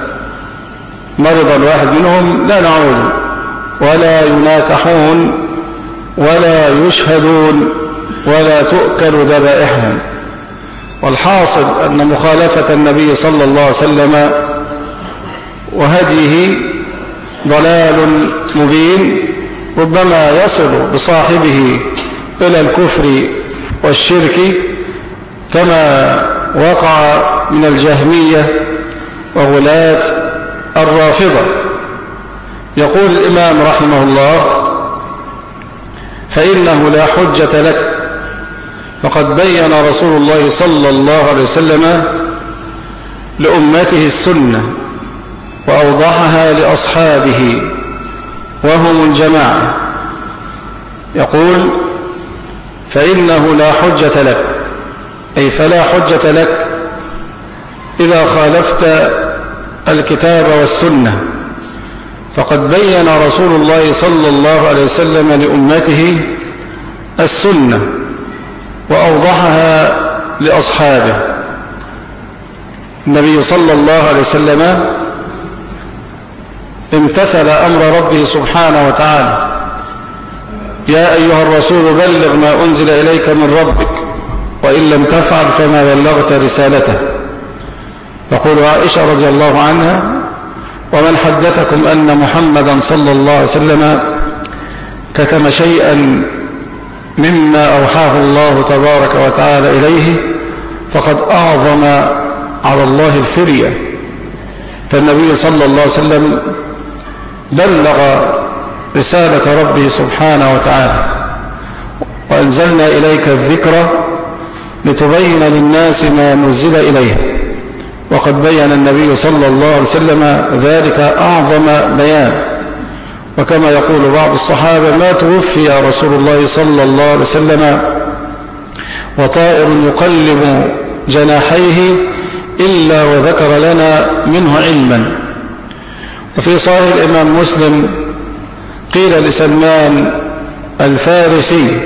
مرض الواحد منهم لا نعود، ولا يناكحون ولا يشهدون ولا تؤكل ذبائحهم. والحاصل أن مخالفة النبي صلى الله عليه وسلم وهديه ضلال مبين، ربما يصل بصاحبه إلى الكفر والشرك كما وقع من الجهمية وغلاة الرافضة. يقول الإمام رحمه الله: فإنه لا حجة لك، فقد بين رسول الله صلى الله عليه وسلم لأمته السنة وأوضحها لأصحابه وهم الجماعة. يقول: فإنه لا حجة لك، أي فلا حجة لك إذا خالفت الكتاب والسنة، فقد بين رسول الله صلى الله عليه وسلم لأمته السنة وأوضحها لأصحابه. النبي صلى الله عليه وسلم امتثل أمر ربه سبحانه وتعالى: يا أيها الرسول بلغ ما أنزل إليك من ربك وإن لم تفعل فما بلغت رسالته. يقول عائشة رضي الله عنها: ومن حدثكم أن محمدا صلى الله عليه وسلم كتم شيئا مما أوحاه الله تبارك وتعالى إليه فقد أعظم على الله الفرية. فالنبي صلى الله عليه وسلم بلغ رسالة ربه سبحانه وتعالى: وأنزلنا إليك الذكر لتبين للناس ما نزل إليه. وقد بين النبي صلى الله عليه وسلم ذلك أعظم بيان. وكما يقول بعض الصحابة: ما توفي رسول الله صلى الله عليه وسلم وطائر يقلب جناحيه إلا وذكر لنا منه علما. وفي صحيح الإمام مسلم قيل لسلمان الفارسي: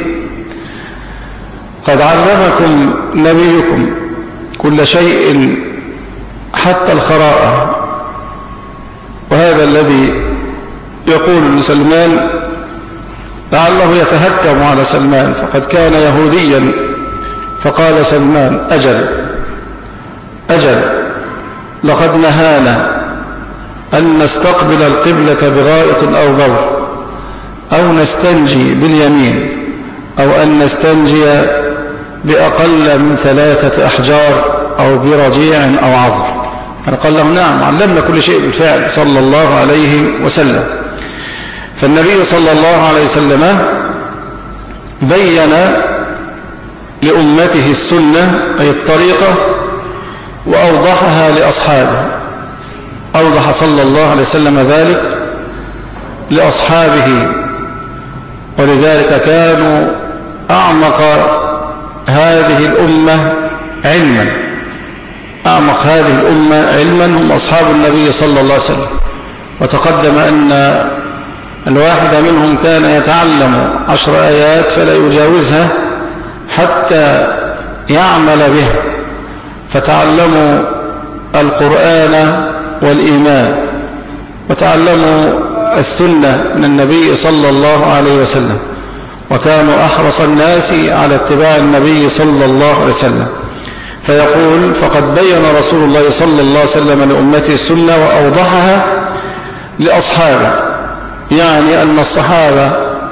قد علمكم نبيكم كل شيء حتى الخراءة. وهذا الذي يقول لسلمان لعله يتهكم على سلمان، فقد كان يهوديا. فقال سلمان: أجل أجل لقد نهانا أن نستقبل القبلة بغائط أو بول، أو نستنجي باليمين، أو أن نستنجي بأقل من ثلاثة أحجار أو برجيع أو عظم. قال له: نعم، علمنا كل شيء بالفعل صلى الله عليه وسلم. فالنبي صلى الله عليه وسلم بين لأمته السنة أي الطريقة وأوضحها لأصحابه. أوضح صلى الله عليه وسلم ذلك لأصحابه، ولذلك كانوا أعمق هذه الأمة علما أعمق هذه الأمة علما هم أصحاب النبي صلى الله عليه وسلم. وتقدم أن الواحد منهم كان يتعلم عشر آيات فلا يجاوزها حتى يعمل بها، فتعلموا القرآن والإيمان وتعلموا السنة من النبي صلى الله عليه وسلم، وكانوا أحرص الناس على اتباع النبي صلى الله عليه وسلم. فيقول فقد بين رسول الله صلى الله عليه وسلم لأمته السنة وأوضحها لأصحابه، يعني أن الصحابة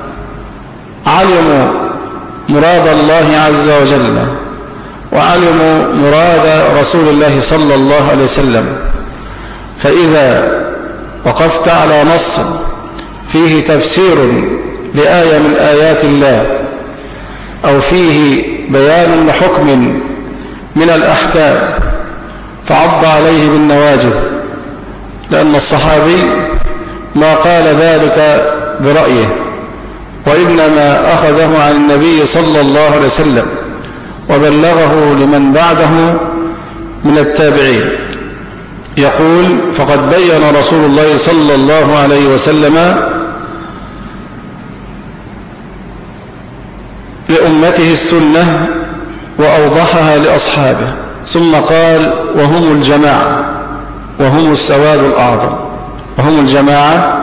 علموا مراد الله عز وجل وعلموا مراد رسول الله صلى الله عليه وسلم. فإذا وقفت على نص فيه تفسير لآية من آيات الله أو فيه بيان لحكم من الأحكام فعض عليه بالنواجذ، لأن الصحابي ما قال ذلك برأيه، وإنما أخذه عن النبي صلى الله عليه وسلم وبلغه لمن بعده من التابعين. يقول فقد بين رسول الله صلى الله عليه وسلم لأمته السنة وأوضحها لأصحابه، ثم قال وهم الجماعة وهم السواد الأعظم. وهم الجماعة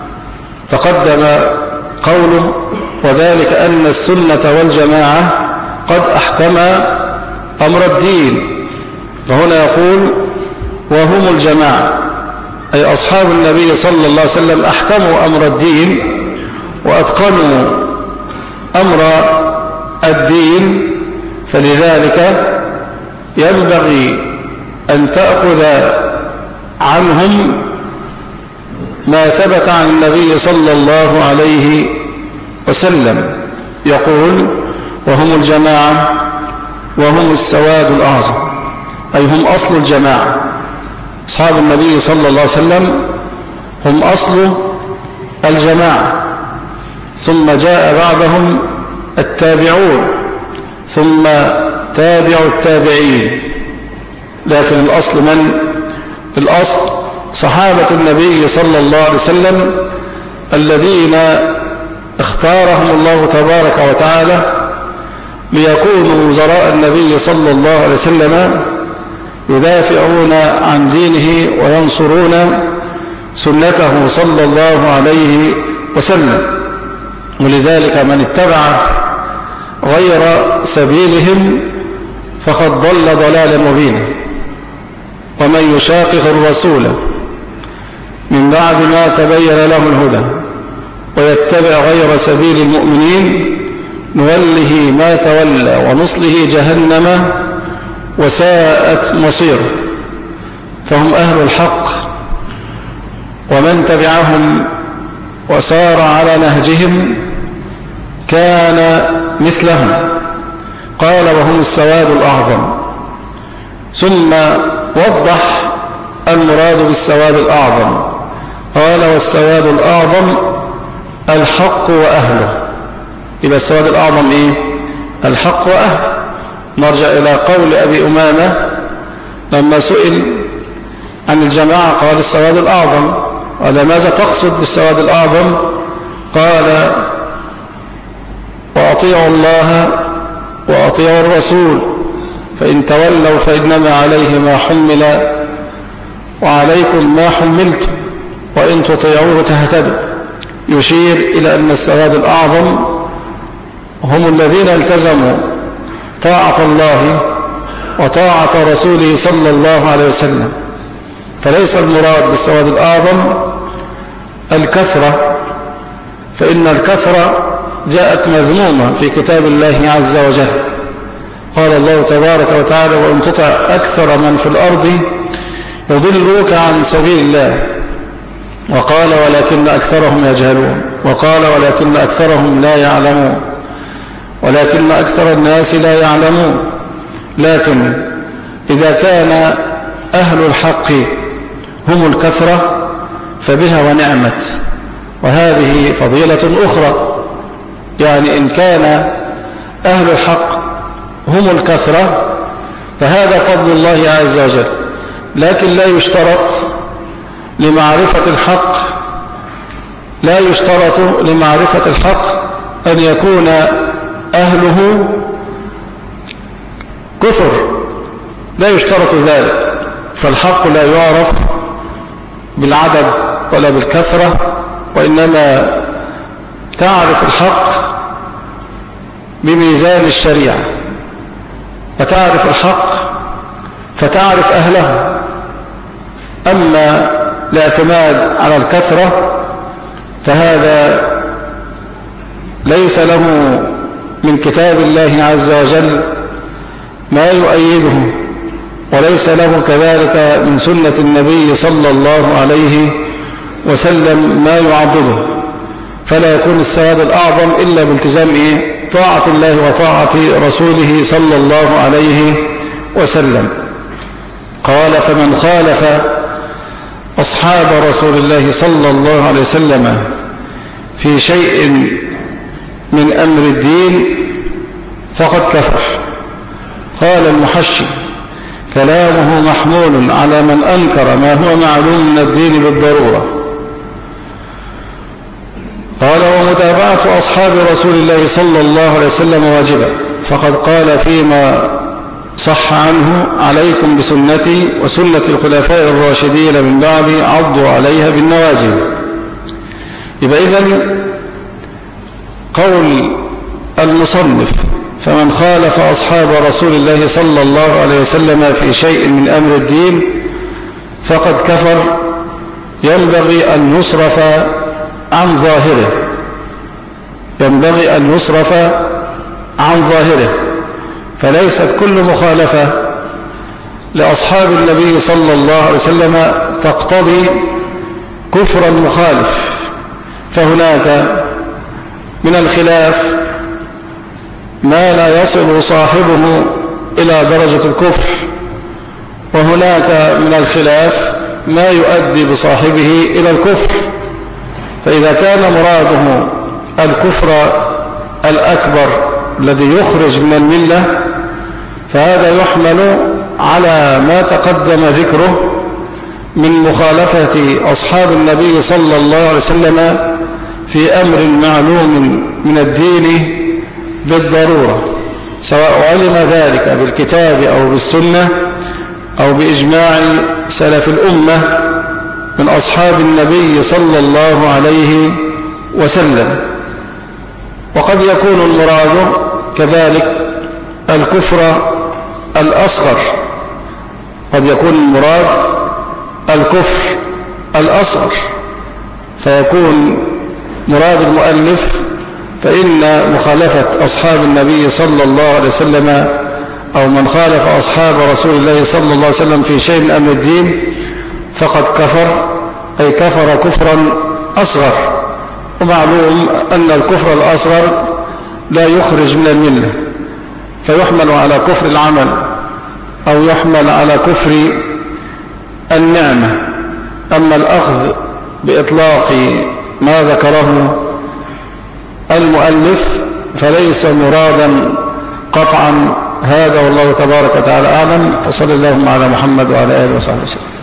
تقدم قوله وذلك أن السنة والجماعة قد أحكم أمر الدين، وهنا يقول وهم الجماعة أي أصحاب النبي صلى الله عليه وسلم أحكموا أمر الدين وأتقنوا أمر الدين، فلذلك ينبغي أن تأخذ عنهم ما ثبت عن النبي صلى الله عليه وسلم. يقول وهم الجماعة وهم السواد الأعظم أي هم أصل الجماعة. أصحاب النبي صلى الله عليه وسلم هم أصل الجماعة، ثم جاء بعدهم التابعون ثم تابع التابعين، لكن الأصل من؟ الأصل صحابة النبي صلى الله عليه وسلم الذين اختارهم الله تبارك وتعالى ليكونوا وزراء النبي صلى الله عليه وسلم يدافعون عن دينه وينصرون سنته صلى الله عليه وسلم. ولذلك من اتبع غير سبيلهم فقد ضل ضلالا مبينا. ومن يشاقق الرسول من بعد ما تبين له الهدى ويتبع غير سبيل المؤمنين نوله ما تولى ونصله جهنم وساءت مصيره. فهم أهل الحق، ومن تبعهم وسار على نهجهم كان مثلهم. قال وهم السواد الأعظم، ثم وضح المراد بالسواد الأعظم. قال والسواد الأعظم الحق وأهله. إذا السواد الأعظم إيه؟ الحق وأهله. نرجع إلى قول أبي أمامة لما سئل عن الجماعة قال السواد الأعظم، قال ماذا تقصد بالسواد الأعظم؟ قال وأطيعوا الله وأطيعوا الرسول فإن تولوا فإنما عليه ما حمل وعليكم ما حملتم وإن تطيعوه تهتدوا. يشير إلى أن السواد الأعظم هم الذين التزموا طاعة الله وطاعة رسوله صلى الله عليه وسلم. فليس المراد بالسواد الأعظم الكثرة، فإن الكثرة جاءت مذمومة في كتاب الله عز وجل. قال الله تبارك وتعالى وإن تطع أكثر من في الأرض يضلوك عن سبيل الله. وقال ولكن أكثرهم يجهلون. وقال ولكن أكثرهم لا يعلمون. ولكن أكثر الناس لا يعلمون. لكن إذا كان أهل الحق هم الكثرة فبها ونعمت، وهذه فضيلة أخرى. يعني إن كان أهل الحق هم الكثرة فهذا فضل الله عز وجل، لكن لا يشترط لمعرفة الحق لا يشترط لمعرفة الحق أن يكون أهله كثر، لا يشترط ذلك. فالحق لا يعرف بالعدد ولا بالكثرة، وإنما تعرف الحق بميزان الشريعة، فتعرف الحق فتعرف أهله. أما الاعتماد على الكثرة فهذا ليس له من كتاب الله عز وجل ما يؤيده، وليس له كذلك من سنة النبي صلى الله عليه وسلم ما يعضده، فلا يكون السواد الأعظم إلا بالتزام طاعة الله وطاعة رسوله صلى الله عليه وسلم. قال: فمن خالف أصحاب رسول الله صلى الله عليه وسلم في شيء من أمر الدين فقد كفر. قال المحشي: كلامه محمول على من أنكر ما هو معلوم من الدين بالضرورة. قال: ومتابعة أصحاب رسول الله صلى الله عليه وسلم واجبة، فقد قال فيما صح عنه: عليكم بسنتي وسنة الخلفاء الراشدين من بعدي عضوا عليها بالنواجذ. يبقى إذن قول المصنف: فمن خالف أصحاب رسول الله صلى الله عليه وسلم في شيء من أمر الدين فقد كفر، ينبغي أن يصرف عن ظاهره ينبغي أن يصرف عن ظاهره فليست كل مخالفة لأصحاب النبي صلى الله عليه وسلم تقتضي كفرا مخالف، فهناك من الخلاف ما لا يصل صاحبه إلى درجة الكفر، وهناك من الخلاف ما يؤدي بصاحبه إلى الكفر. فإذا كان مراده الكفر الأكبر الذي يخرج من الملة فهذا يحمل على ما تقدم ذكره من مخالفة أصحاب النبي صلى الله عليه وسلم في أمر معلوم من الدين بالضرورة، سواء علم ذلك بالكتاب أو بالسنة أو بإجماع سلف الأمة من أصحاب النبي صلى الله عليه وسلم. وقد يكون المراد كذلك الكفر الأصغر، قد يكون المراد الكفر الأصغر، فيكون مراد المؤلف فإن مخالفة أصحاب النبي صلى الله عليه وسلم أو من خالف أصحاب رسول الله صلى الله عليه وسلم في شيء من أمر الدين فقد كفر، أي كفر كفرا أصغر. ومعلوم أن الكفر الأصغر لا يخرج من الملة، فيحمل على كفر العمل أو يحمل على كفر النعمة. أما الأخذ بإطلاق ما ذكره المؤلف فليس مرادا قطعا هذا، والله تبارك وتعالى أعلم. وصلى اللهم على محمد وعلى آله وصحبه وسلم.